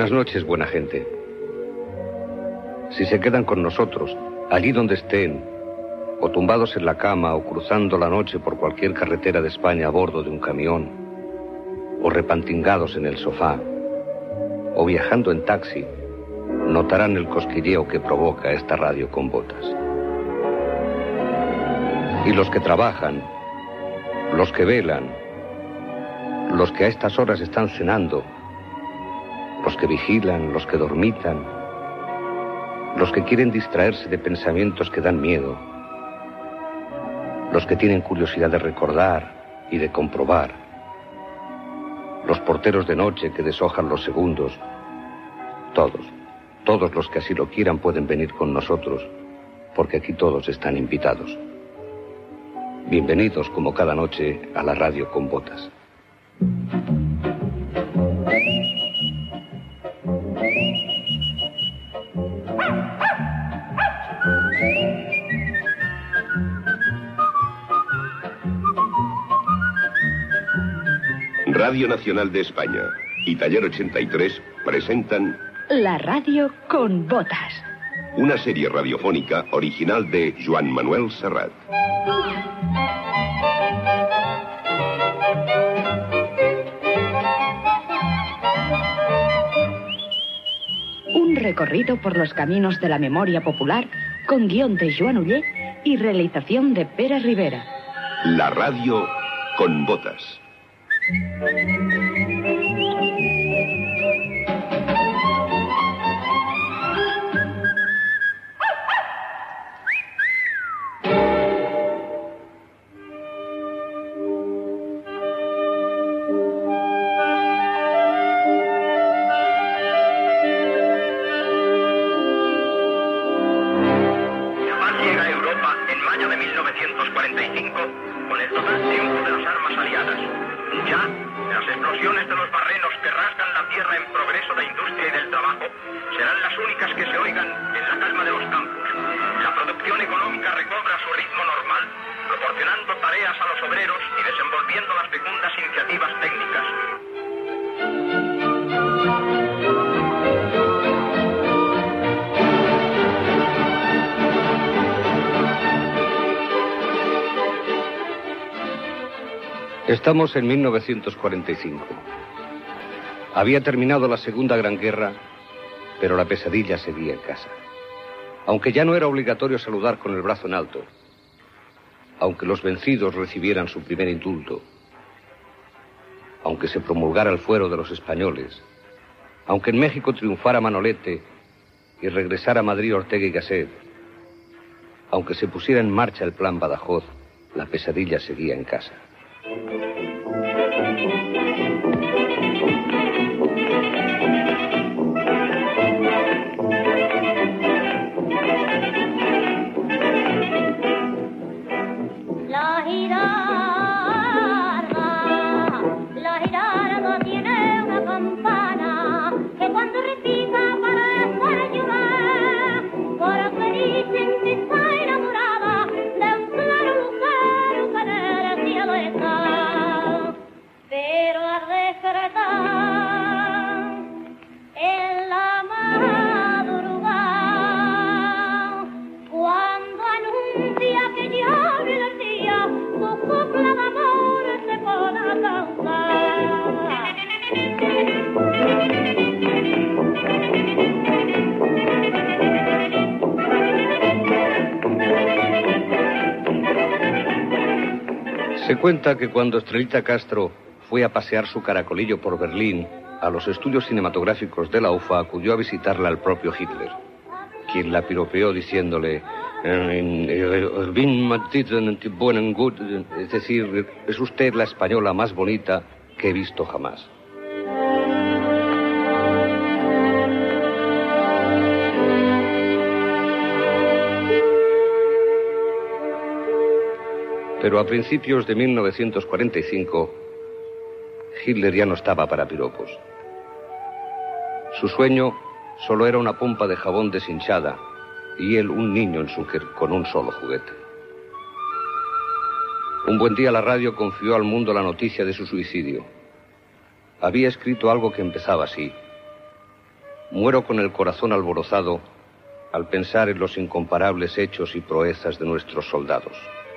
Buenas noches, buena gente. Si se quedan con nosotros, allí donde estén, o tumbados en la cama, o cruzando la noche por cualquier carretera de España a bordo de un camión, o repantingados en el sofá, o viajando en taxi, notarán el cosquilleo que provoca esta radio con botas. Y los que trabajan, los que velan, los que a estas horas están cenando, los que vigilan, los que dormitan, los que quieren distraerse de pensamientos que dan miedo, los que tienen curiosidad de recordar y de comprobar, los porteros de noche que deshojan los segundos, todos los que así lo quieran pueden venir con nosotros, porque aquí todos están invitados. Bienvenidos como cada noche a la radio con botas. Radio Nacional de España y Taller 83 presentan La radio con botas. Una serie radiofónica original de Joan Manuel Serrat. Un recorrido por los caminos de la memoria popular con guión de Joan Uller y realización de Pere Rivera. La radio con botas. Estamos en 1945. Había terminado la Segunda Gran Guerra, pero la pesadilla seguía en casa. Aunque ya no era obligatorio saludar con el brazo en alto, aunque los vencidos recibieran su primer indulto, aunque se promulgara el fuero de los españoles, aunque en México triunfara Manolete y regresara a Madrid Ortega y Gasset, aunque se pusiera en marcha el Plan Badajoz, la pesadilla seguía en casa. La girarda tiene una campana que cuando repica parece llorar, porque dicen que está enamorada de un claro lucero que en el cielo está. Pero al despertar en la madrugada, cuando anuncia que ya viene el día, su copla de amor se pone a cantar. Se cuenta que cuando Estrelita Castro fue a pasear su caracolillo por Berlín, a los estudios cinematográficos de la UFA acudió a visitarla el propio Hitler, quien la piropeó diciéndole, es decir, es usted la española más bonita que he visto jamás. Pero a principios de 1945, Hitler ya no estaba para piropos. Su sueño solo era una pompa de jabón deshinchada y él un niño con un solo juguete. Un buen día la radio confió al mundo la noticia de su suicidio. Había escrito algo que empezaba así. Muero con el corazón alborozado al pensar en los incomparables hechos y proezas de nuestros soldados.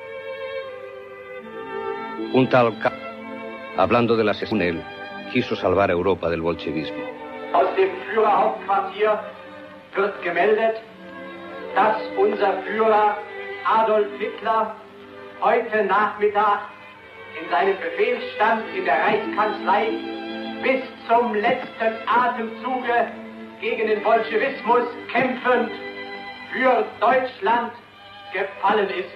Un tal hablando del asesino, quiso salvar a Europa del bolchevismo. Aus dem Führerhauptquartier wird gemeldet, dass unser Führer Adolf Hitler heute Nachmittag in seinem Befehlsstand in der Reichskanzlei bis zum letzten Atemzuge gegen den Bolschewismus kämpfend für Deutschland gefallen ist.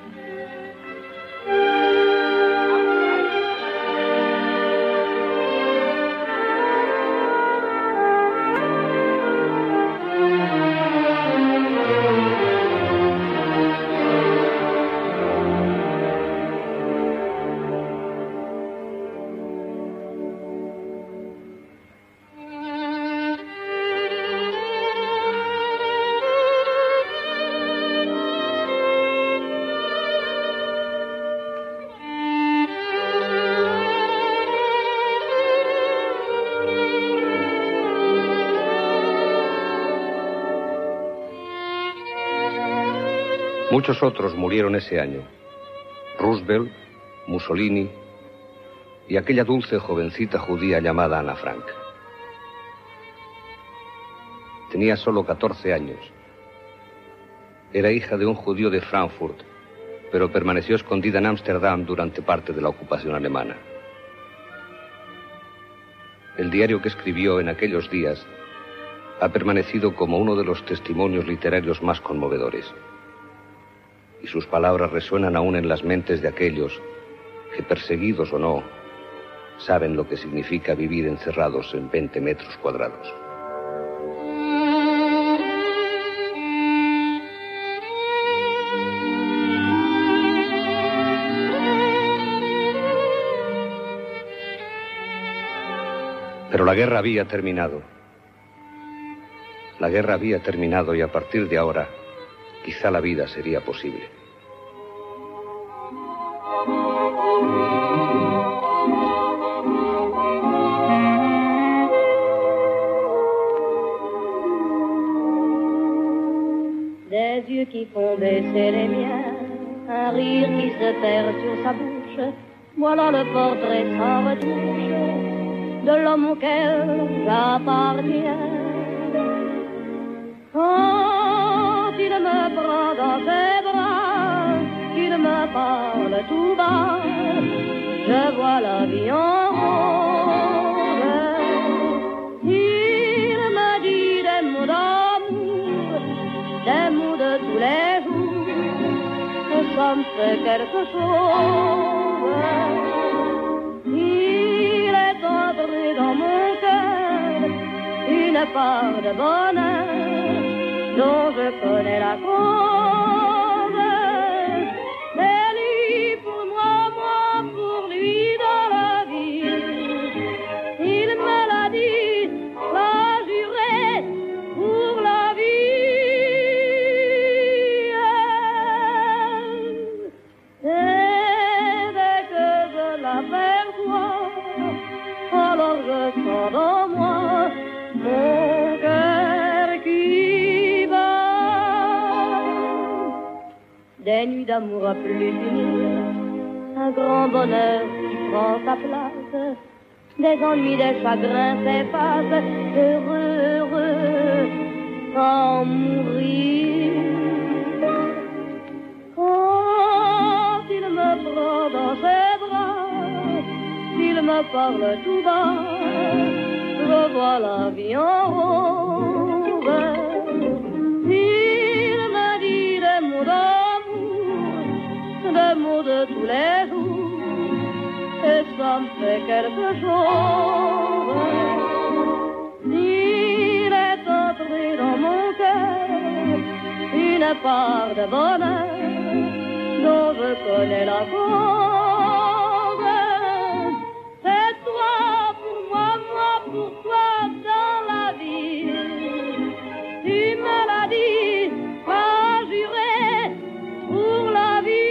Muchos otros murieron ese año. Roosevelt, Mussolini y aquella dulce jovencita judía llamada Ana Frank. Tenía solo 14 años. Era hija de un judío de Frankfurt, pero permaneció escondida en Ámsterdam durante parte de la ocupación alemana. El diario que escribió en aquellos días ha permanecido como uno de los testimonios literarios más conmovedores. Y sus palabras resuenan aún en las mentes de aquellos que, perseguidos o no, saben lo que significa vivir encerrados en 20 metros cuadrados. Pero la guerra había terminado. La guerra había terminado y a partir de ahora quizá la vida sería posible. Des yeux qui font baisser les miens, un rire qui se perd sur sa bouche, voilà le portrait sans retouche de l'homme auquel j'appartiens. Quand il me prend dans ses bras, qu'il me parle tout bas, je vois la vie en rose. Il me dit des mots d'amour, des mots de tous les jours, ça me fait quelque chose. Il est entré dans mon cœur une part de bonheur dont je connais la cause. C'est lui pour moi, moi pour lui dans la vie. Il me l'a dit, l'a juré pour la vie. Et dès que je l'aperçois, alors je sens dans moi mon cœur qui bat. Des nuits d'amour à plus finir, un grand bonheur qui prend sa place, des ennuis, des chagrins s'effacent, heureux, heureux, sans mourir. Quand il me prend dans ses bras, il me parle tout bas, je vois la vie en rose. Il me dit des mots d'amour, des mots de tous les jours, et ça me fait quelque chose. Il est entré dans mon cœur une part de bonheur dont je connais la cause. C'est toi pour moi, moi pour toi dans la vie. Tu me l'as dit, pas juré pour la vie.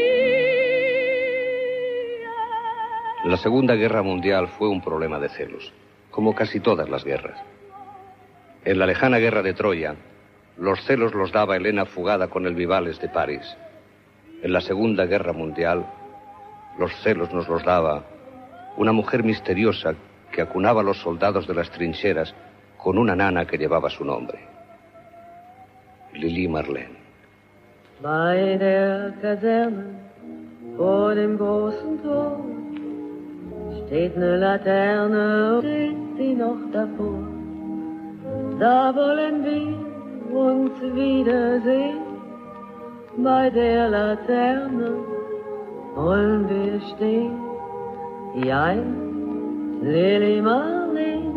La Segunda Guerra Mundial fue un problema de celos, como casi todas las guerras. En la lejana guerra de Troya, los celos los daba Helena fugada con el Vivales de París. En la Segunda Guerra Mundial, los celos nos los daba una mujer misteriosa que acunaba a los soldados de las trincheras con una nana que llevaba su nombre. Lili Marlene. Bei der Kaserne vor dem großen Tor steht eine Laterne, steht sie noch davor. Da wollen wir uns wiedersehen. Bei der Laterne wollen wir stehen, wie einst Lili Marlene,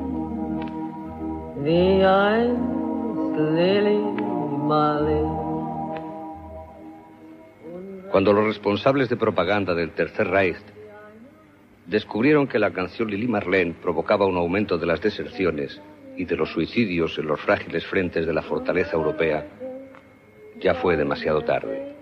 wie einst Lili Marlene. Cuando los responsables de propaganda del Tercer Reich descubrieron que la canción Lili Marlene provocaba un aumento de las deserciones y de los suicidios en los frágiles frentes de la fortaleza europea, ya fue demasiado tarde.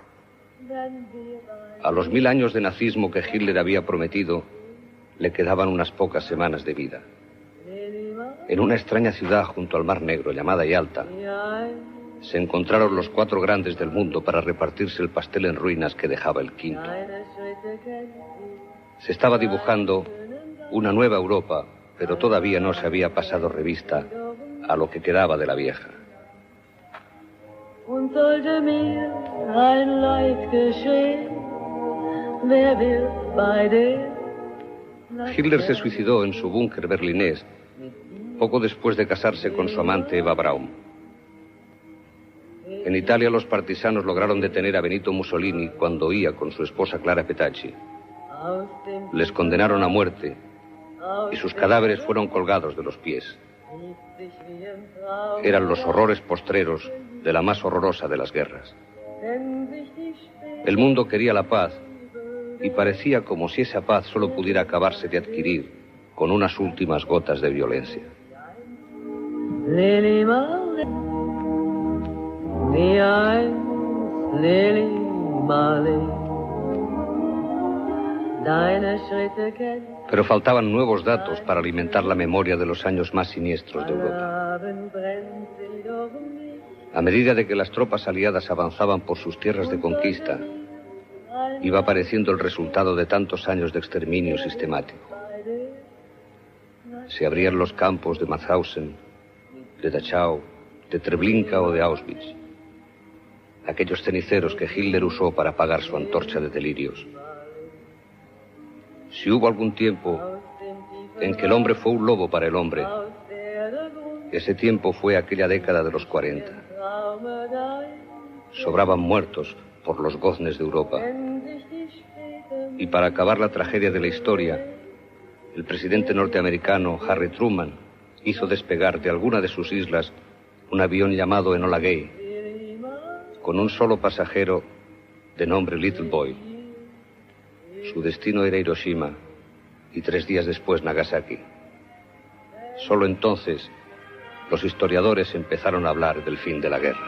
A los 1000 años de nazismo que Hitler había prometido, le quedaban unas pocas semanas de vida. En una extraña ciudad junto al Mar Negro llamada Yalta, se encontraron los 4 grandes del mundo para repartirse el pastel en ruinas que dejaba el quinto. Se estaba dibujando una nueva Europa, pero todavía no se había pasado revista a lo que quedaba de la vieja. Hitler se suicidó en su búnker berlinés poco después de casarse con su amante Eva Braun. En Italia los partisanos lograron detener a Benito Mussolini cuando huía con su esposa Clara Petacci. Les condenaron a muerte y sus cadáveres fueron colgados de los pies. Eran los horrores postreros de la más horrorosa de las guerras. El mundo quería la paz y parecía como si esa paz solo pudiera acabarse de adquirir con unas últimas gotas de violencia. Pero faltaban nuevos datos para alimentar la memoria de los años más siniestros de Europa. A medida de que las tropas aliadas avanzaban por sus tierras de conquista, iba apareciendo el resultado de tantos años de exterminio sistemático. Se abrían los campos de Mauthausen, de Dachau, de Treblinka o de Auschwitz. Aquellos ceniceros que Hitler usó para apagar su antorcha de delirios. Si hubo algún tiempo en que el hombre fue un lobo para el hombre, ese tiempo fue aquella década de los 40. Sobraban muertos por los goznes de Europa. Y para acabar la tragedia de la historia, el presidente norteamericano Harry Truman hizo despegar de alguna de sus islas un avión llamado Enola Gay, con un solo pasajero de nombre Little Boy. Su destino era Hiroshima y 3 días después Nagasaki. Solo entonces los historiadores empezaron a hablar del fin de la guerra.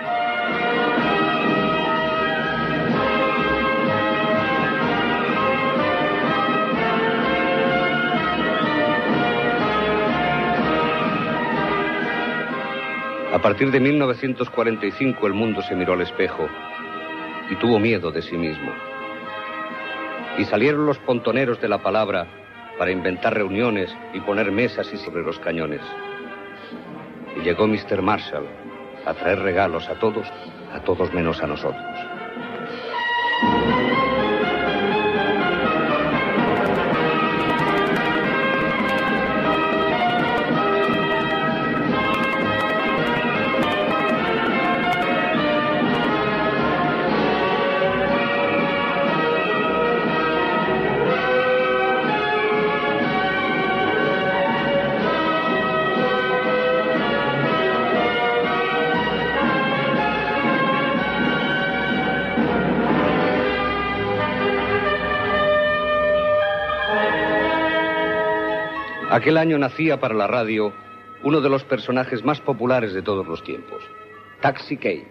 A partir de 1945 el mundo se miró al espejo y tuvo miedo de sí mismo. Y salieron los pontoneros de la palabra para inventar reuniones y poner mesas y sobre los cañones. Y llegó Mr. Marshall a traer regalos a todos menos a nosotros. Aquel año nacía para la radio uno de los personajes más populares de todos los tiempos, Taxi Kane.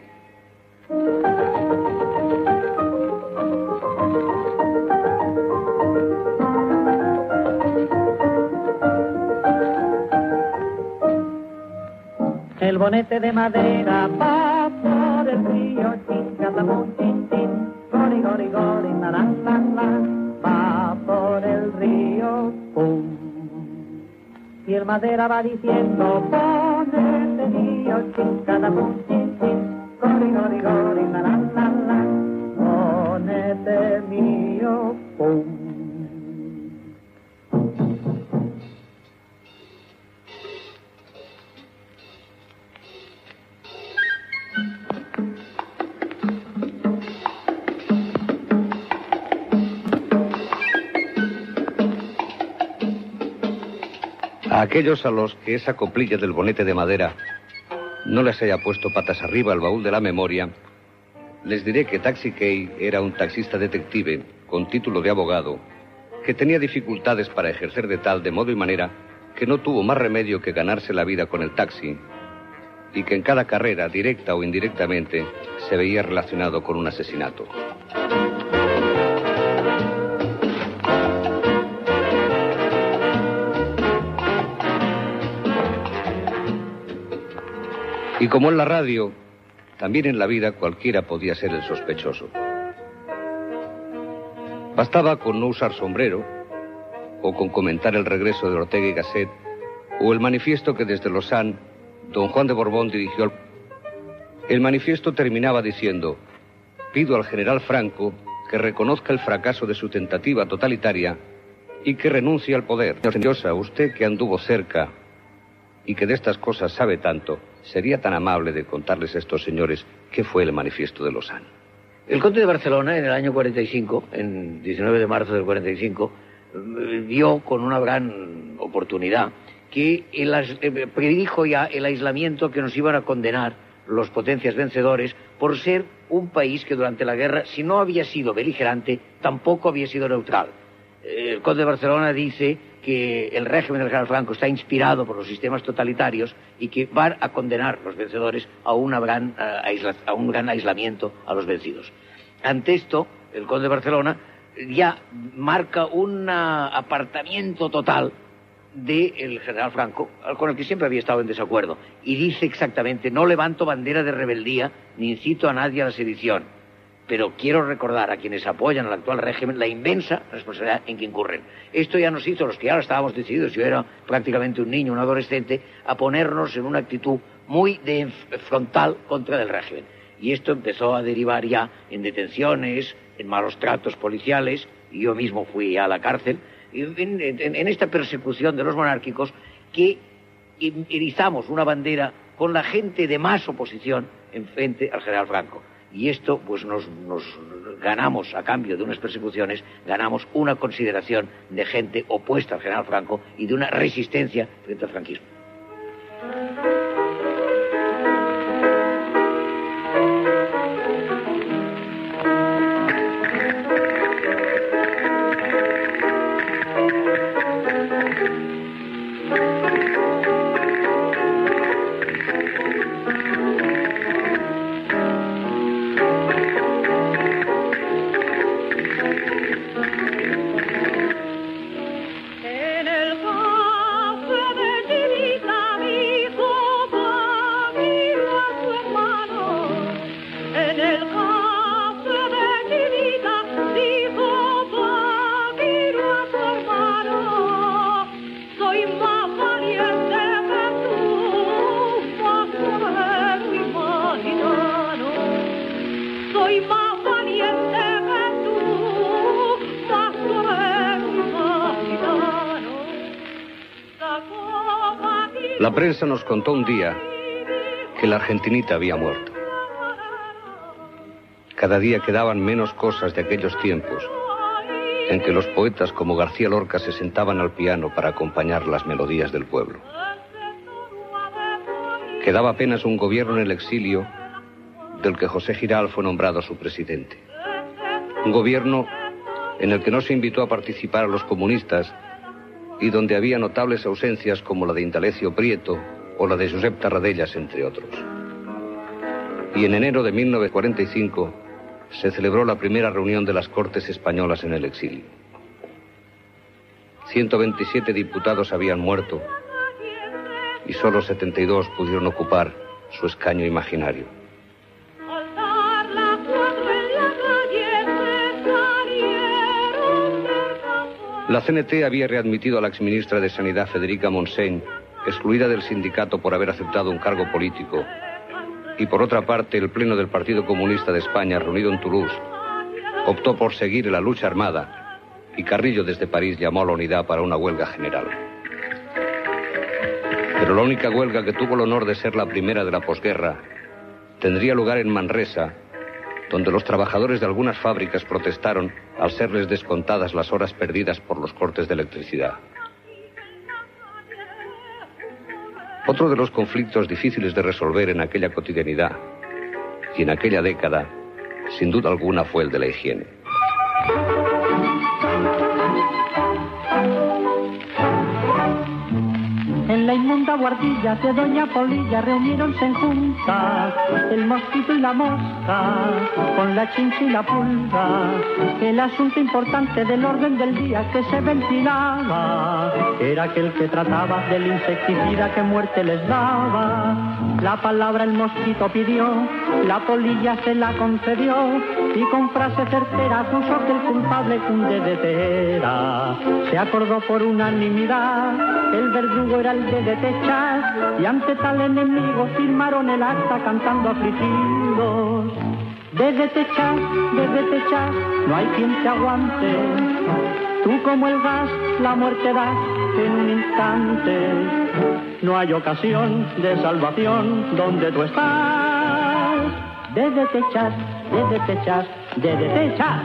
bonete de madera va por el río, chincatapum, chin, chin, gori, gori, gori, la, la, la, la, va por el río, pum. Y el madera va diciendo, ponete río, chincatapum, chin, chin, gori, gori, gori, la, la, la, la, ponete mío, pum. A aquellos a los que esa coplilla del bonete de madera no les haya puesto patas arriba al baúl de la memoria, les diré que Taxi Kay era un taxista detective con título de abogado que tenía dificultades para ejercer de tal, de modo y manera que no tuvo más remedio que ganarse la vida con el taxi y que en cada carrera, directa o indirectamente, se veía relacionado con un asesinato. Y como en la radio, también en la vida cualquiera podía ser el sospechoso. Bastaba con no usar sombrero, o con comentar el regreso de Ortega y Gasset, o el manifiesto que desde Lausanne don Juan de Borbón dirigió. El manifiesto terminaba diciendo: pido al general Franco que reconozca el fracaso de su tentativa totalitaria y que renuncie al poder. Señora, usted que anduvo cerca y que de estas cosas sabe tanto, ¿sería tan amable de contarles a estos señores qué fue el manifiesto de Lausanne? El conde de Barcelona, en el año 45, en 19 de marzo del 45, vio con una gran oportunidad que predijo ya el aislamiento que nos iban a condenar los potencias vencedores por ser un país que durante la guerra, si no había sido beligerante, tampoco había sido neutral. El conde de Barcelona dice que el régimen del general Franco está inspirado por los sistemas totalitarios y que van a condenar los vencedores a un gran aislamiento a los vencidos. Ante esto, el conde de Barcelona ya marca un apartamiento total del general Franco, con el que siempre había estado en desacuerdo, y dice exactamente: no levanto bandera de rebeldía ni incito a nadie a la sedición, pero quiero recordar a quienes apoyan al actual régimen la inmensa responsabilidad en que incurren. Esto ya nos hizo, los que ahora estábamos decididos, yo era prácticamente un niño, un adolescente, a ponernos en una actitud muy frontal contra el régimen. Y esto empezó a derivar ya en detenciones, en malos tratos policiales, y yo mismo fui a la cárcel, en esta persecución de los monárquicos, que erizamos una bandera con la gente de más oposición en frente al general Franco. Y esto, pues nos ganamos, a cambio de unas persecuciones, ganamos una consideración de gente opuesta al general Franco y de una resistencia frente al franquismo. La prensa nos contó un día que la argentinita había muerto. Cada día quedaban menos cosas de aquellos tiempos en que los poetas como García Lorca se sentaban al piano para acompañar las melodías del pueblo. Quedaba apenas un gobierno en el exilio del que José Giral fue nombrado su presidente. Un gobierno en el que no se invitó a participar a los comunistas y donde había notables ausencias como la de Indalecio Prieto o la de Josep Tarradellas, entre otros. Y en enero de 1945 se celebró la primera reunión de las Cortes Españolas en el exilio. 127 diputados habían muerto y solo 72 pudieron ocupar su escaño imaginario. La CNT había readmitido a la exministra de Sanidad, Federica Montseny, excluida del sindicato por haber aceptado un cargo político. Y por otra parte, el Pleno del Partido Comunista de España, reunido en Toulouse, optó por seguir la lucha armada, y Carrillo desde París llamó a la unidad para una huelga general. Pero la única huelga que tuvo el honor de ser la primera de la posguerra tendría lugar en Manresa, donde los trabajadores de algunas fábricas protestaron al serles descontadas las horas perdidas por los cortes de electricidad. Otro de los conflictos difíciles de resolver en aquella cotidianidad y en aquella década, sin duda alguna, fue el de la higiene. En la inmunda guardilla de Doña Polilla reunieronse en junta el mosquito y la mosca, con la chincha y la pulga. El asunto importante del orden del día que se ventilaba era aquel que trataba del insecticida que muerte les daba. La palabra el mosquito pidió, la polilla se la concedió, y con frase certera puso que el culpable cunde de tera. Se acordó por unanimidad, el verdugo era el de Techas, y ante tal enemigo firmaron el acta cantando afligidos. Desde Techas, no hay quien te aguante. Tú como el gas, la muerte das en un instante. No hay ocasión de salvación donde tú estás. Desde Techas, desde Techas.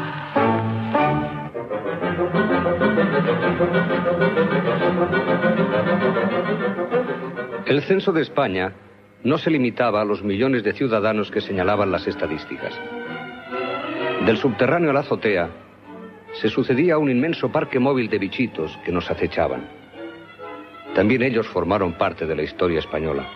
El censo de España no se limitaba a los millones de ciudadanos que señalaban las estadísticas. Del subterráneo a la azotea se sucedía un inmenso parque móvil de bichitos que nos acechaban. También ellos formaron parte de la historia española.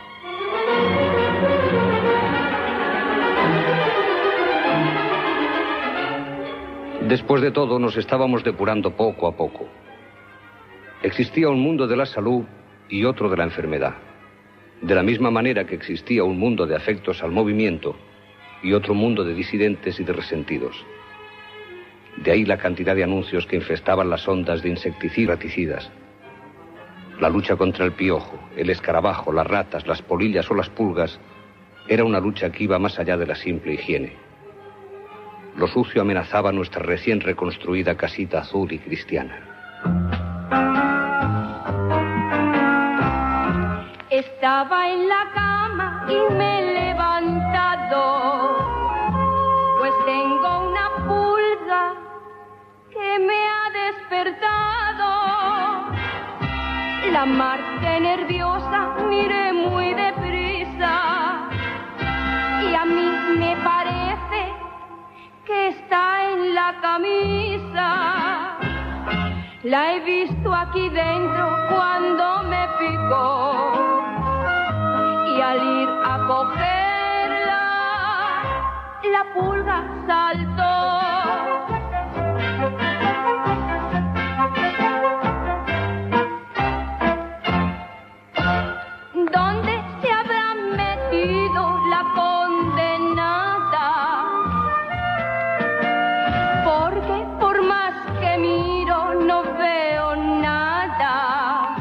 Después de todo, nos estábamos depurando poco a poco. Existía un mundo de la salud y otro de la enfermedad. De la misma manera que existía un mundo de afectos al movimiento y otro mundo de disidentes y de resentidos. De ahí la cantidad de anuncios que infestaban las ondas de insecticidas. La lucha contra el piojo, el escarabajo, las ratas, las polillas o las pulgas era una lucha que iba más allá de la simple higiene. Lo sucio amenazaba nuestra recién reconstruida casita azul y cristiana. Estaba en la cama y me he levantado, pues tengo una pulga que me ha despertado. La Marte nerviosa miré muy deprisa y a mí me parece que está en la camisa. La he visto aquí dentro cuando me picó. Y al ir a cogerla, la pulga saltó. ¿Dónde se habrá metido la condenada? Porque por más que miro no veo nada.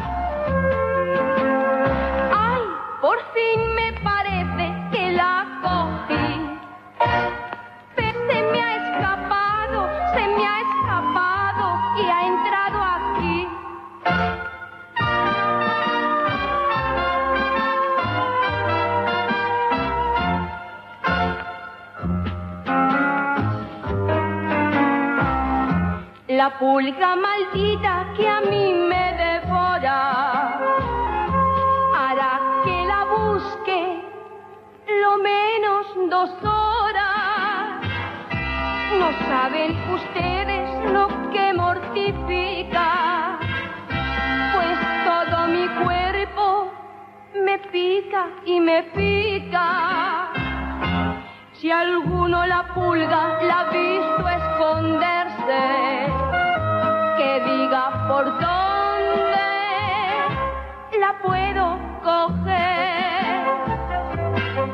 ¡Ay! Por fin me parece que la cogí. Pero se me ha escapado y ha entrado aquí. La pulga maldita que a mí me devora hará que la busque lo menos 2 horas. No saben ustedes lo que mortifica, pues todo mi cuerpo me pica y me pica. Si alguno la pulga la ha visto esconderse, que diga por dónde la puedo coger.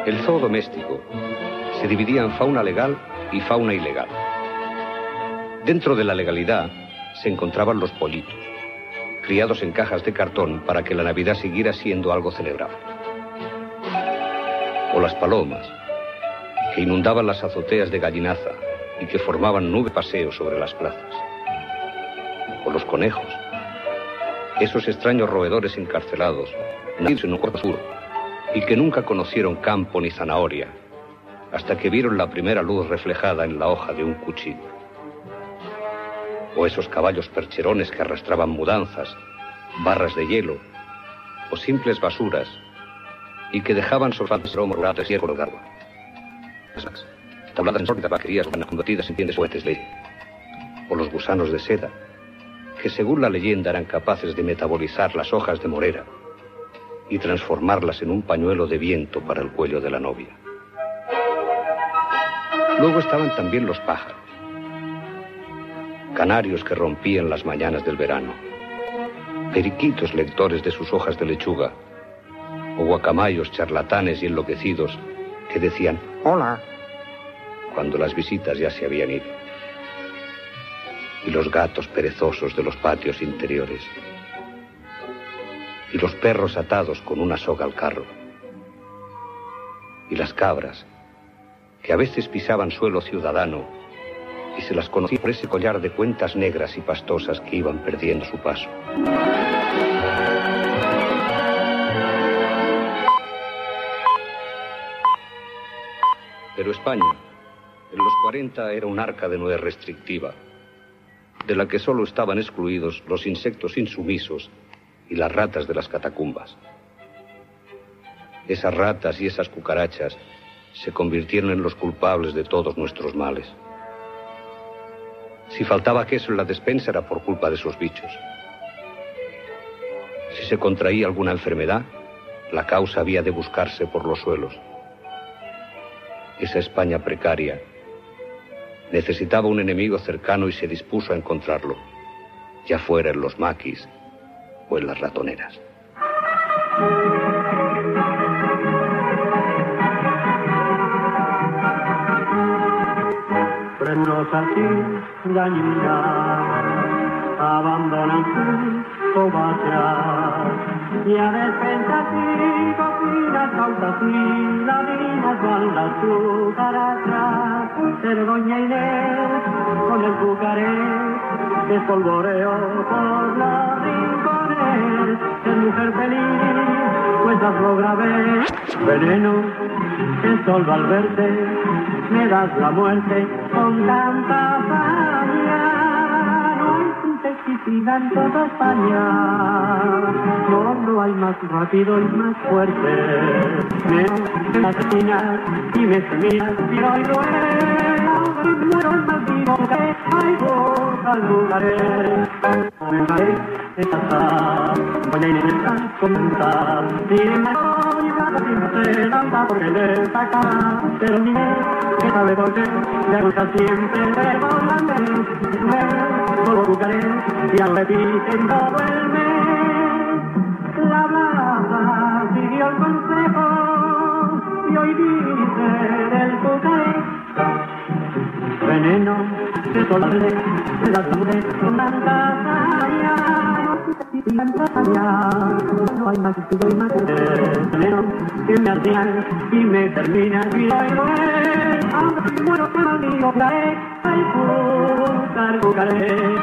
El zoo doméstico se dividía en fauna legal y fauna ilegal. Dentro de la legalidad se encontraban los pollitos, criados en cajas de cartón para que la Navidad siguiera siendo algo celebrado. O las palomas, que inundaban las azoteas de Gallinaza y que formaban nube paseo sobre las plazas. O los conejos, esos extraños roedores encarcelados, nacidos en un corto sur, y que nunca conocieron campo ni zanahoria, hasta que vieron la primera luz reflejada en la hoja de un cuchillo. O esos caballos percherones que arrastraban mudanzas, barras de hielo, o simples basuras, y que dejaban solfantes romorates y de agua. Tabladas en sórdidas vaquerías convertidas en tiendas fuentes de... O los gusanos de seda, que según la leyenda eran capaces de metabolizar las hojas de morera y transformarlas en un pañuelo de viento para el cuello de la novia. Luego estaban también los pájaros, canarios que rompían las mañanas del verano, periquitos lectores de sus hojas de lechuga, o guacamayos charlatanes y enloquecidos que decían «Hola», cuando las visitas ya se habían ido. Y los gatos perezosos de los patios interiores. Y los perros atados con una soga al carro. Y las cabras, que a veces pisaban suelo ciudadano y se las conocía por ese collar de cuentas negras y pastosas que iban perdiendo su paso. Pero España, en los 40, era un arca de Noé restrictiva, de la que solo estaban excluidos los insectos insumisos y las ratas de las catacumbas. Esas ratas y esas cucarachas se convirtieron en los culpables de todos nuestros males. Si faltaba queso en la despensa era por culpa de esos bichos. Si se contraía alguna enfermedad, la causa había de buscarse por los suelos. Esa España precaria necesitaba un enemigo cercano y se dispuso a encontrarlo, ya fuera en los maquis o en las ratoneras. Presos así, dañinas, abandonan sus cobachas, y a despensas y cocinas, cautas y ladinas van las cucarachas. Pero doña Inés, con el cucaré, que espolvoreó por los rincones, es mujer feliz, pues lo grabé. Veneno, que solo al verte me das la muerte con tanta hazaña. No hay insecticida en toda España, no hay más rápido y más fuerte. Me asesinas y me semillas y hoy duele, muero el más vivo que hay por al lugares. Me cae de casa, voy a ir en esta conta, y en la coña sin ser tanta porque le saca, pero ni que sabe por qué, le gusta siempre de volante, me solo buscaré y al repiten todo el mes. La blada siguió el consejo y hoy dice del cucaré. Veneno, que solo le da sangre con tanta hazaña. No hay más estudio y más veneno que me ardía y me termina y hoy no es. Aunque muero que maldigo caeré, ay, cucaré.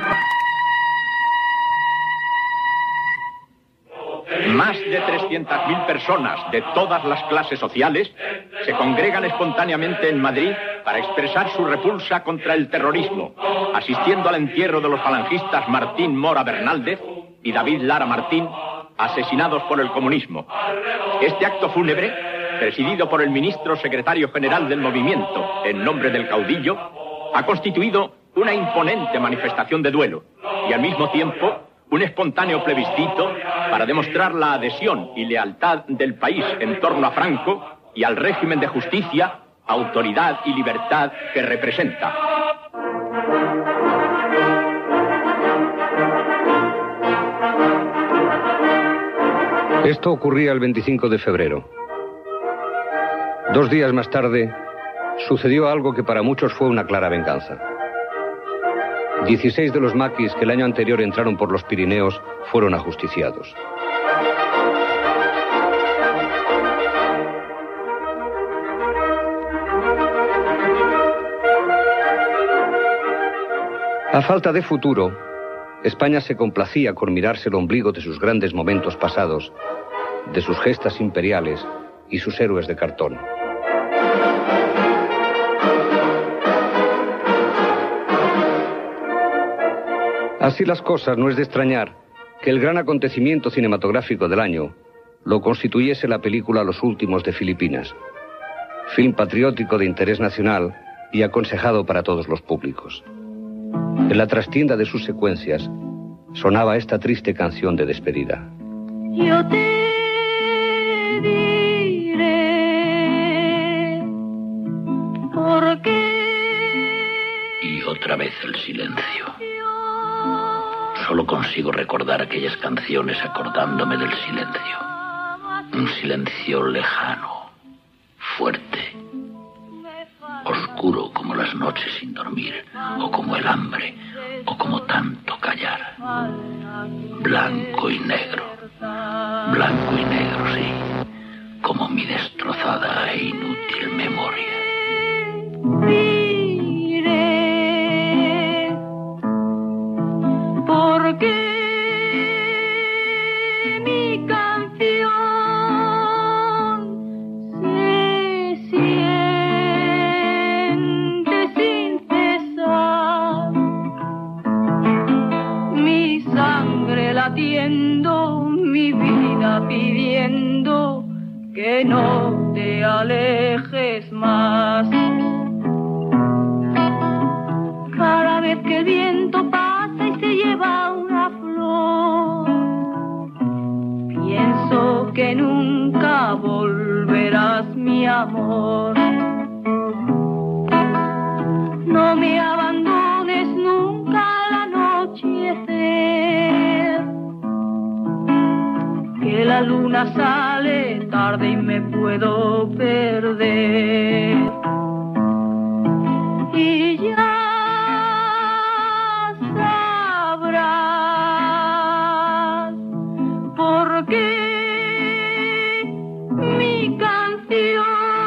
Más de 300.000 personas de todas las clases sociales se congregan espontáneamente en Madrid para expresar su repulsa contra el terrorismo, asistiendo al entierro de los falangistas Martín Mora Bernaldez y David Lara Martín, asesinados por el comunismo. Este acto fúnebre, presidido por el ministro secretario general del movimiento en nombre del caudillo, ha constituido una imponente manifestación de duelo y al mismo tiempo un espontáneo plebiscito para demostrar la adhesión y lealtad del país en torno a Franco y al régimen de justicia, autoridad y libertad que representa. Esto ocurría el 25 de febrero. 2 días más tarde, sucedió algo que para muchos fue una clara venganza. 16 de los maquis que el año anterior entraron por los Pirineos fueron ajusticiados. A falta de futuro, España se complacía con mirarse el ombligo de sus grandes momentos pasados, de sus gestas imperiales y sus héroes de cartón. Así las cosas, no es de extrañar que el gran acontecimiento cinematográfico del año lo constituyese la película Los Últimos de Filipinas, film patriótico de interés nacional y aconsejado para todos los públicos. En la trastienda de sus secuencias sonaba esta triste canción de despedida. Yo te diré por qué. Y otra vez el silencio. Solo consigo recordar aquellas canciones acordándome del silencio. Un silencio lejano, fuerte, oscuro como las noches sin dormir, o como el hambre, o como tanto callar. Blanco y negro, sí, como mi destrozada e inútil memoria. Diré porque mi canción se siente sin cesar, mi sangre latiendo, mi vida pidiendo que no te alejes más. Cada vez que el viento pasa y se lleva una flor, pienso que nunca volverás, mi amor. No me abandones nunca al anochecer, que la luna sale tarde y me puedo perder. Y ya sabrás por qué mi canción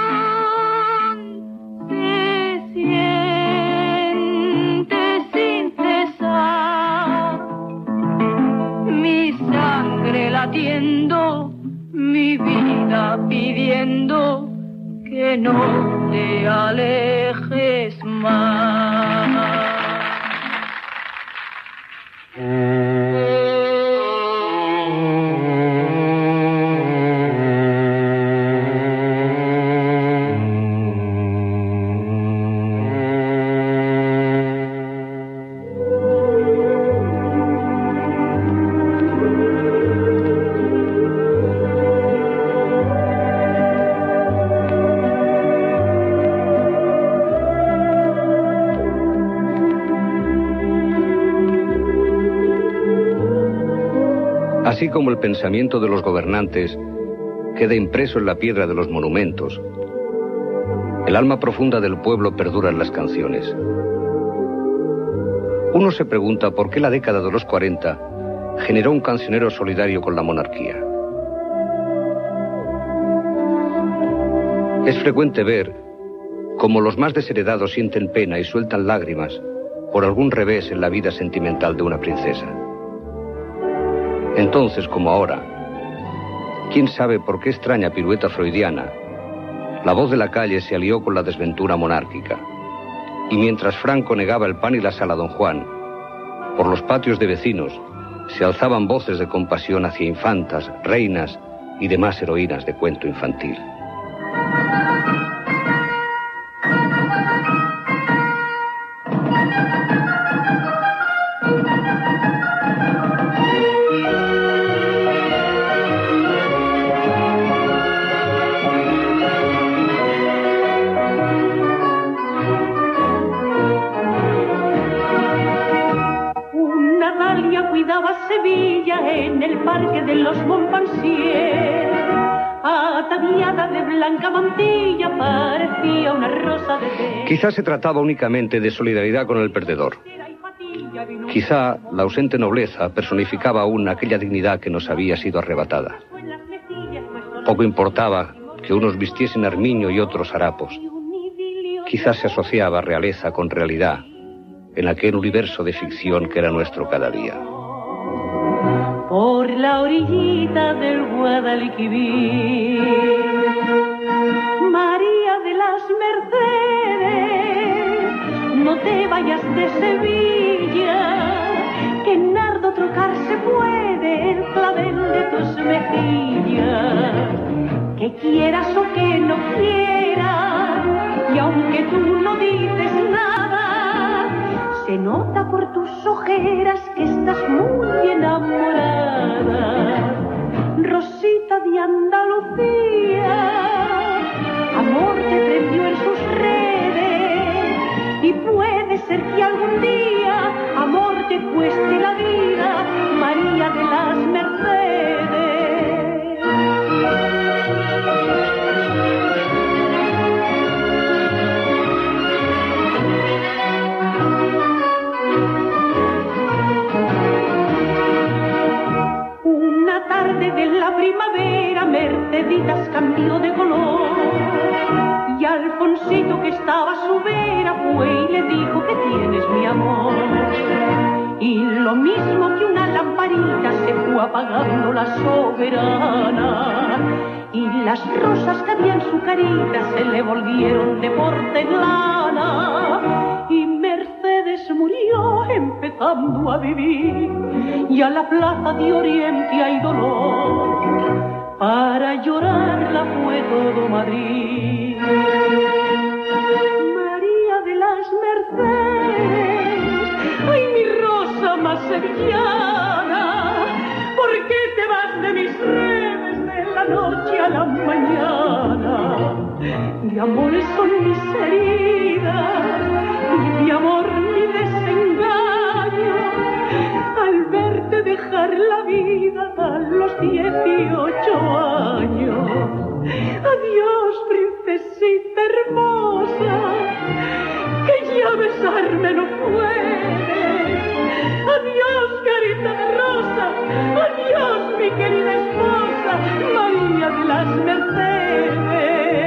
se siente sin cesar, mi sangre latiendo, mi vida pidiendo que no te alejes más. Así como el pensamiento de los gobernantes queda impreso en la piedra de los monumentos, el alma profunda del pueblo perdura en las canciones. Uno se pregunta por qué la década de los 40 generó un cancionero solidario con la monarquía. Es frecuente ver cómo los más desheredados sienten pena y sueltan lágrimas por algún revés en la vida sentimental de una princesa. Entonces, como ahora, quién sabe por qué extraña pirueta freudiana, la voz de la calle se alió con la desventura monárquica, y mientras Franco negaba el pan y la sal a don Juan, por los patios de vecinos se alzaban voces de compasión hacia infantas, reinas y demás heroínas de cuento infantil. En el parque de los Montpensier, ataviada señora de blanca mantilla parecía una rosa de té. Quizá se trataba únicamente de solidaridad con el perdedor. Quizá la ausente nobleza personificaba aún aquella dignidad que nos había sido arrebatada. Poco importaba que unos vistiesen armiño y otros harapos. Quizá se asociaba realeza con realidad en aquel universo de ficción que era nuestro cada día. Por la orillita del Guadalquivir, María de las Mercedes, no te vayas de Sevilla, que en nardo trocarse puede el clavel de tus mejillas. Que quieras o que no quieras, y aunque tú no dices nada, se nota por tus ojeras que estás muy enamorada. Rosita de Andalucía, amor te prendió en sus redes, y puede ser que algún día amor te cueste la vida, María de las Mercedes. De la primavera, Merceditas cambió de color, y Alfonsito, que estaba a su vera, fue y le dijo: ¿qué tienes, mi amor? Y lo mismo que una lamparita se fue apagando la soberana, y las rosas que había en su carita se le volvieron de porcelana, y Mercedes murió empezando a vivir, y a la plaza de Oriente hay dolor, para llorarla fue todo Madrid. María de las Mercedes, ay, mi rosa más sevillana, ¿por qué te vas de mis redes de la noche a la mañana? De amores son mis heridas, y de amor mi desengaño, al verte dejar la vida a los 18 años. Adiós, princesita hermosa, que ya besarme no puedes. Adiós, carita de rosa, adiós, mi querida esposa, María de las Mercedes.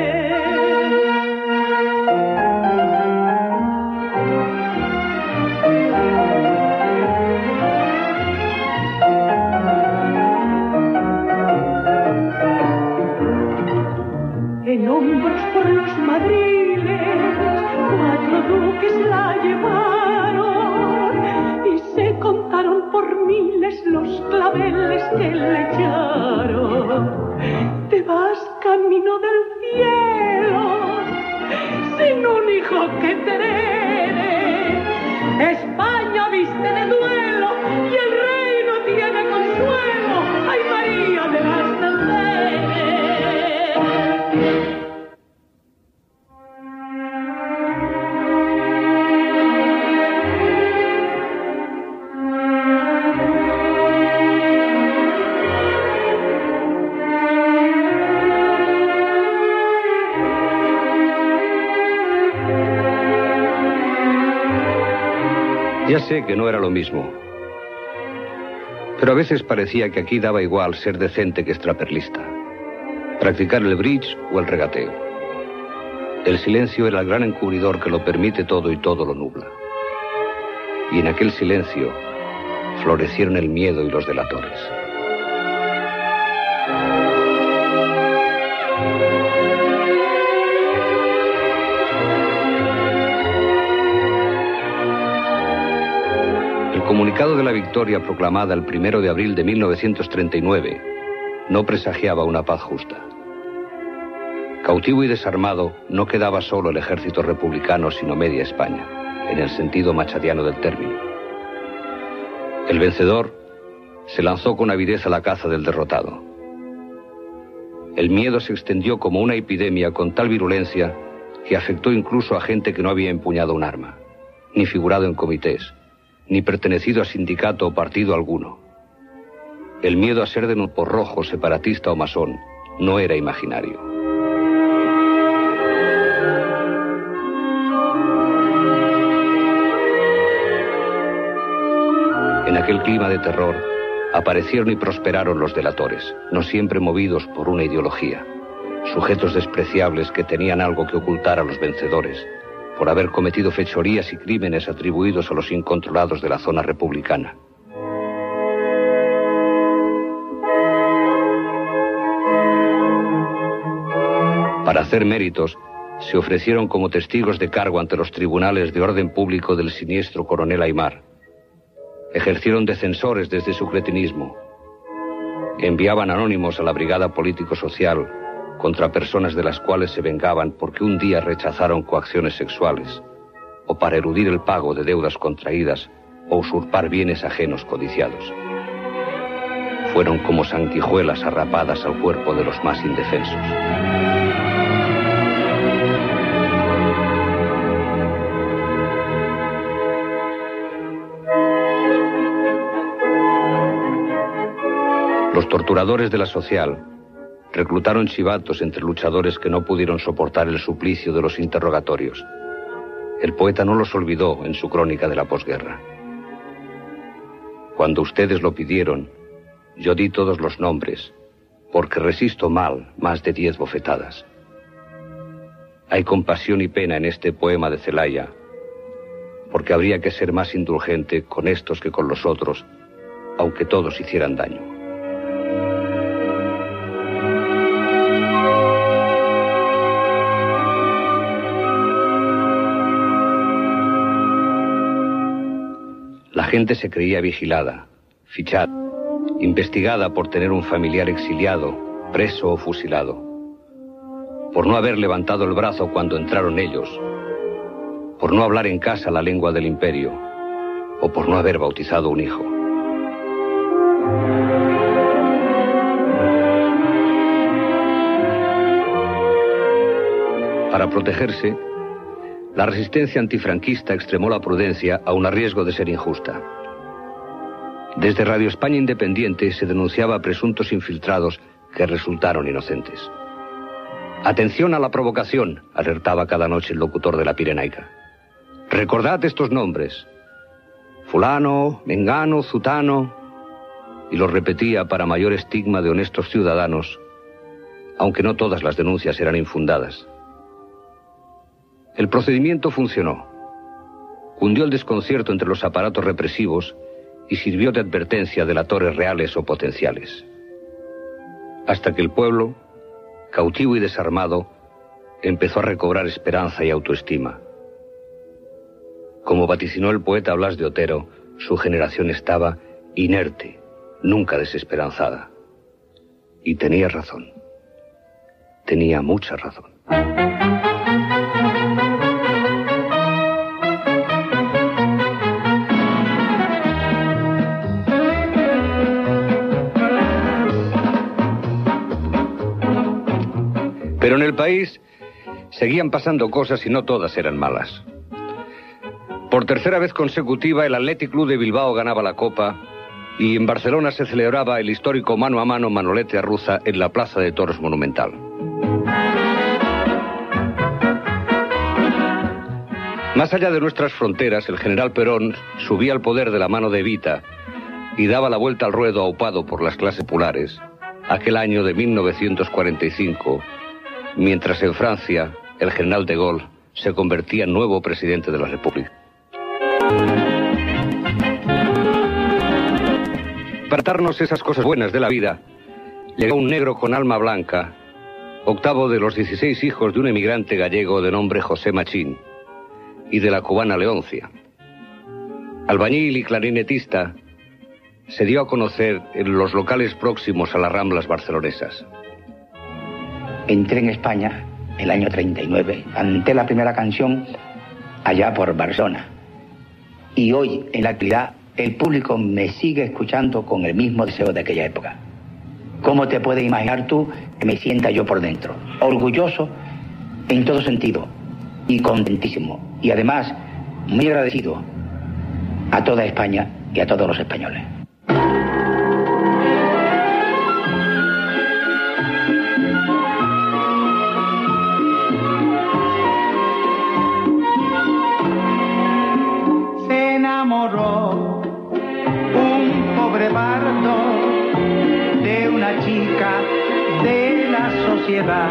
En hombros por los madriles, 4 duques la llevaron, y se contaron por miles los claveles que le echaron. Te vas camino del cielo, sin un hijo que te herede. España viste de duelo, y el rey no tiene consuelo. ¡Ay, María de las Mercedes! Ya sé que no era lo mismo, pero a veces parecía que aquí daba igual ser decente que extraperlista, practicar el bridge o el regateo. El silencio era el gran encubridor que lo permite todo y todo lo nubla. Y en aquel silencio florecieron el miedo y los delatores. El comunicado de la victoria proclamada el 1 de abril de 1939 no presagiaba una paz justa. Cautivo y desarmado, no quedaba solo el ejército republicano, sino media España, en el sentido machadiano del término. El vencedor se lanzó con avidez a la caza del derrotado. El miedo se extendió como una epidemia con tal virulencia que afectó incluso a gente que no había empuñado un arma, ni figurado en comités, ni pertenecido a sindicato o partido alguno. El miedo a ser de un porrojo, separatista o masón no era imaginario. aquel clima de terror, aparecieron y prosperaron los delatores, no siempre movidos por una ideología, sujetos despreciables que tenían algo que ocultar a los vencedores, por haber cometido fechorías y crímenes atribuidos a los incontrolados de la zona republicana. Para hacer méritos, se ofrecieron como testigos de cargo ante los tribunales de orden público del siniestro coronel Aimar. Ejercieron de censores desde su cretinismo. Enviaban anónimos a la brigada político-social contra personas de las cuales se vengaban porque un día rechazaron coacciones sexuales, o para eludir el pago de deudas contraídas o usurpar bienes ajenos codiciados. Fueron como sanguijuelas arrapadas al cuerpo de los más indefensos. Los torturadores de la social reclutaron chivatos entre luchadores que no pudieron soportar el suplicio de los interrogatorios. El poeta no los olvidó en su crónica de la posguerra. Cuando ustedes lo pidieron, yo di todos los nombres, porque resisto mal más de 10 bofetadas. Hay compasión y pena en este poema de Celaya, porque habría que ser más indulgente con estos que con los otros, aunque todos hicieran daño. La gente se creía vigilada, fichada, investigada por tener un familiar exiliado, preso o fusilado, por no haber levantado el brazo cuando entraron ellos, por no hablar en casa la lengua del imperio, o por no haber bautizado un hijo. Para protegerse, la resistencia antifranquista extremó la prudencia aun a riesgo de ser injusta. Desde Radio España Independiente se denunciaba a presuntos infiltrados que resultaron inocentes. «Atención a la provocación», alertaba cada noche el locutor de la Pirenaica. «Recordad estos nombres: fulano, mengano, zutano», y los repetía para mayor estigma de honestos ciudadanos, aunque no todas las denuncias eran infundadas. El procedimiento funcionó. Cundió el desconcierto entre los aparatos represivos y sirvió de advertencia a delatores reales o potenciales. Hasta que el pueblo, cautivo y desarmado, empezó a recobrar esperanza y autoestima. Como vaticinó el poeta Blas de Otero, su generación estaba inerte, nunca desesperanzada. Y tenía razón. Tenía mucha razón. Pero en el país seguían pasando cosas y no todas eran malas. Por tercera vez consecutiva, el Athletic Club de Bilbao ganaba la Copa y en Barcelona se celebraba el histórico mano a mano Manolete-Arruza en la Plaza de Toros Monumental. Más allá de nuestras fronteras, el general Perón subía al poder de la mano de Evita y daba la vuelta al ruedo aupado por las clases populares, aquel año de 1945, mientras en Francia el general de Gaulle se convertía en nuevo presidente de la República. Para darnos esas cosas buenas de la vida, llegó un negro con alma blanca, octavo de los 16 hijos de un emigrante gallego de nombre José Machín y de la cubana Leoncia. Albañil y clarinetista, se dio a conocer en los locales próximos a las Ramblas barcelonesas. Entré en España el año 39, canté la primera canción allá por Barcelona. Y hoy, en la actualidad, el público me sigue escuchando con el mismo deseo de aquella época. ¿Cómo te puedes imaginar tú que me sienta yo por dentro? Orgulloso en todo sentido y contentísimo. Y además, muy agradecido a toda España y a todos los españoles. Se enamoró un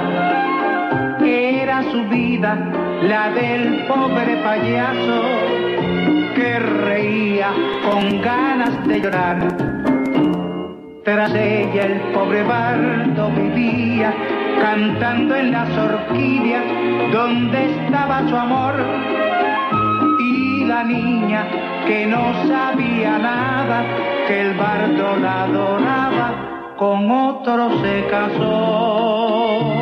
Era su vida la del pobre payaso que reía con ganas de llorar. Tras ella el pobre bardo vivía cantando en las orquídeas donde estaba su amor. Y la niña que no sabía nada, que el bardo la adoraba, con otro se casó.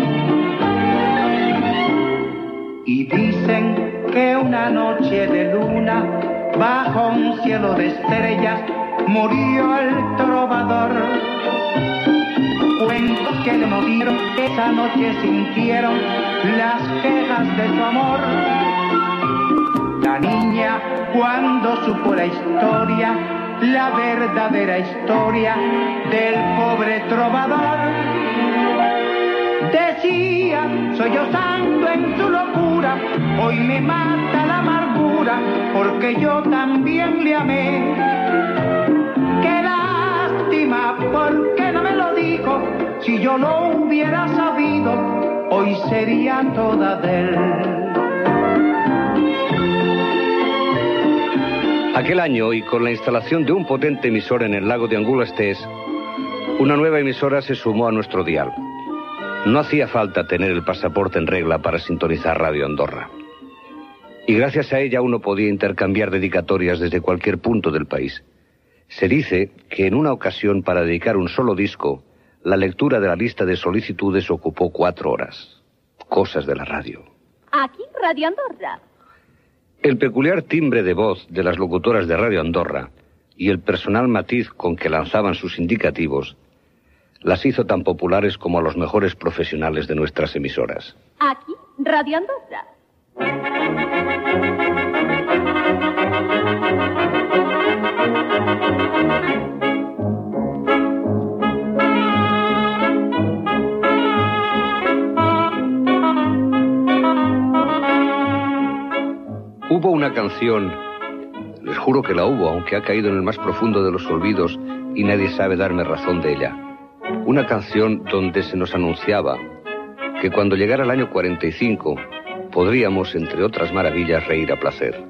Y dicen que una noche de luna, bajo un cielo de estrellas, murió el trovador. Cuentos que le movieron, esa noche sintieron las quejas de su amor. La niña, cuando supo la historia, la verdadera historia del pobre trovador, decía, sollozando en su locura, hoy me mata la amargura, porque yo también le amé. Qué lástima, ¿por qué no me lo dijo? Si yo lo hubiera sabido, hoy sería toda de él. Aquel año, y con la instalación de un potente emisor en el lago de Angulestés, una nueva emisora se sumó a nuestro dial. No hacía falta tener el pasaporte en regla para sintonizar Radio Andorra. Y gracias a ella uno podía intercambiar dedicatorias desde cualquier punto del país. Se dice que en una ocasión, para dedicar un solo disco, la lectura de la lista de solicitudes ocupó 4 horas. Cosas de la radio. Aquí Radio Andorra. El peculiar timbre de voz de las locutoras de Radio Andorra y el personal matiz con que lanzaban sus indicativos las hizo tan populares como a los mejores profesionales de nuestras emisoras. Aquí Radio Andorra. Hubo una canción, les juro que la hubo, aunque ha caído en el más profundo de los olvidos y nadie sabe darme razón de ella. Una canción donde se nos anunciaba que cuando llegara el año 45 podríamos, entre otras maravillas, reír a placer.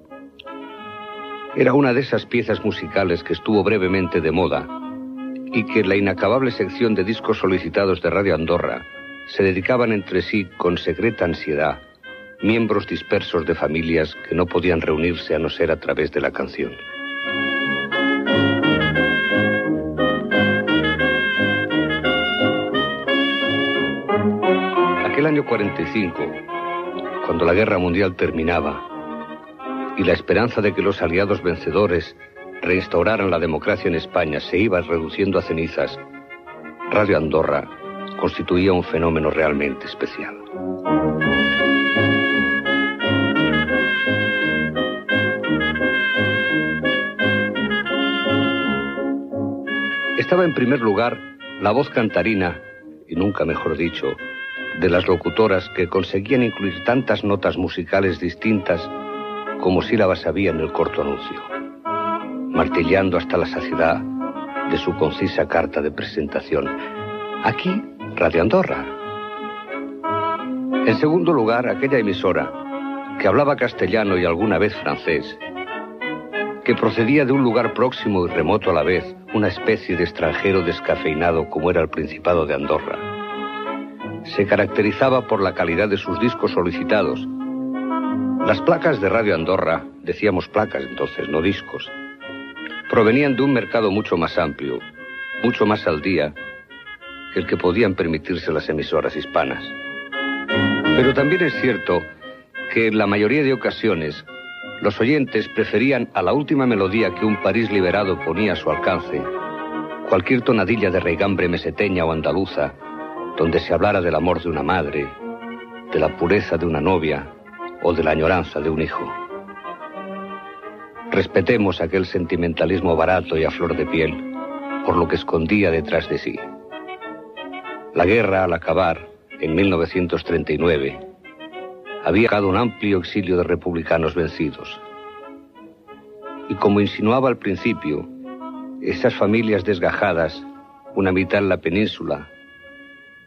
Era una de esas piezas musicales que estuvo brevemente de moda y que en la inacabable sección de discos solicitados de Radio Andorra se dedicaban entre sí con secreta ansiedad miembros dispersos de familias que no podían reunirse a no ser a través de la canción. Aquel año 45, cuando la guerra mundial terminaba y la esperanza de que los aliados vencedores reinstauraran la democracia en España se iba reduciendo a cenizas, Radio Andorra constituía un fenómeno realmente especial. Estaba en primer lugar la voz cantarina, y nunca mejor dicho, de las locutoras que conseguían incluir tantas notas musicales distintas como sílabas había en el corto anuncio, martillando hasta la saciedad de su concisa carta de presentación. Aquí, Radio Andorra. En segundo lugar, aquella emisora que hablaba castellano y alguna vez francés, que procedía de un lugar próximo y remoto a la vez, una especie de extranjero descafeinado como era el Principado de Andorra. Se caracterizaba por la calidad de sus discos solicitados. Las placas de Radio Andorra, decíamos placas entonces, no discos, provenían de un mercado mucho más amplio, mucho más al día que el que podían permitirse las emisoras hispanas. Pero también es cierto que en la mayoría de ocasiones los oyentes preferían a la última melodía que un París liberado ponía a su alcance cualquier tonadilla de raigambre meseteña o andaluza donde se hablara del amor de una madre, de la pureza de una novia o de la añoranza de un hijo. Respetemos aquel sentimentalismo barato y a flor de piel por lo que escondía detrás de sí. La guerra, al acabar, en 1939, había dejado un amplio exilio de republicanos vencidos. Y como insinuaba al principio, esas familias desgajadas, una mitad en la península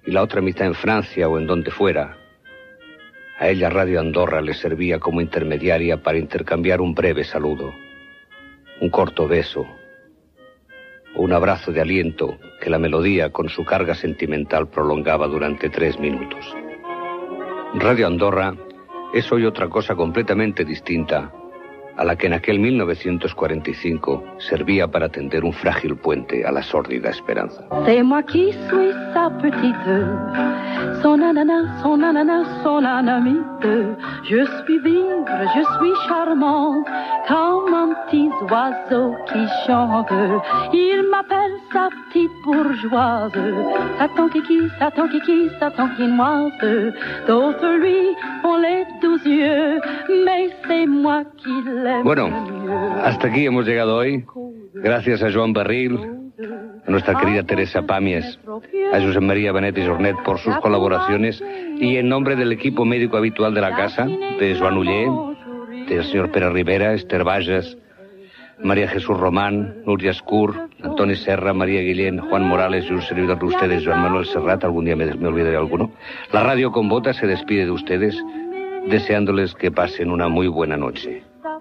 y la otra mitad en Francia o en donde fuera, a ella Radio Andorra le servía como intermediaria para intercambiar un breve saludo, un corto beso, o un abrazo de aliento que la melodía con su carga sentimental prolongaba durante 3 minutos. Radio Andorra es hoy otra cosa completamente distinta a la que en aquel 1945 servía para tender un frágil puente a la sórdida esperanza. C'est moi qui suis sa petite, son ananas, son ananas, son anamite. Je suis vivre, je suis charmante, comme un petit oiseau qui chante. Il m'appelle sa petite bourgeoise, Satan kiki, Satan kiki, Satan quinoise. D'autres lui ont les 12 yeux, mais c'est moi qui l'aime. Bueno, hasta aquí hemos llegado hoy. Gracias a Joan Barril, a nuestra querida Teresa Pàmies, a Josep María Benet y Jornet por sus colaboraciones, y en nombre del equipo médico habitual de la casa, de Joan Uller, del señor Pere Rivera, Esther Bajas, María Jesús Román, Núria Escur, Antoni Serra, María Guillén, Juan Morales y un servidor de ustedes, Joan Manuel Serrat. Algún día me olvidaré de alguno. La Radio con Bota se despide de ustedes, deseándoles que pasen una muy buena noche.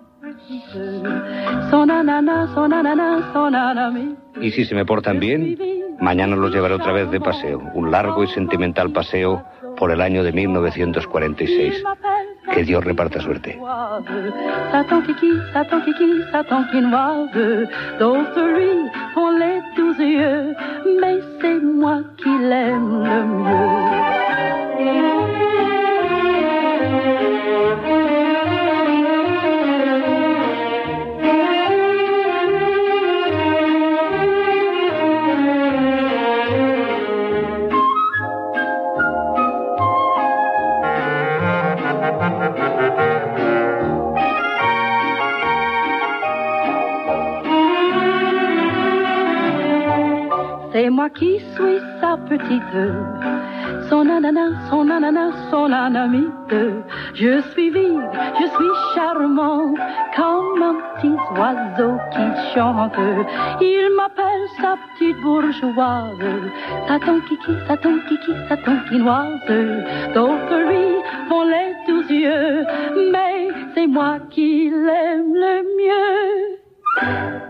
Y si se me portan bien, mañana los llevaré otra vez de paseo, un largo y sentimental paseo por el año de 1946. Que Dios reparta suerte. Satan kiki, Satan kiki, Satan quinoise. D'autres lui ont les 12 yeux, mais c'est moi qui l'aime le mieux. C'est moi qui suis sa petite, son ananas, son ananas, son anamite. Je suis vive, je suis charmante, comme un petit oiseau qui chante. Il m'appelle sa petite bourgeoise, Satan kiki, Satan kiki, Satan quinoise. D'autres lui font les 12 yeux, mais c'est moi qui l'aime le mieux.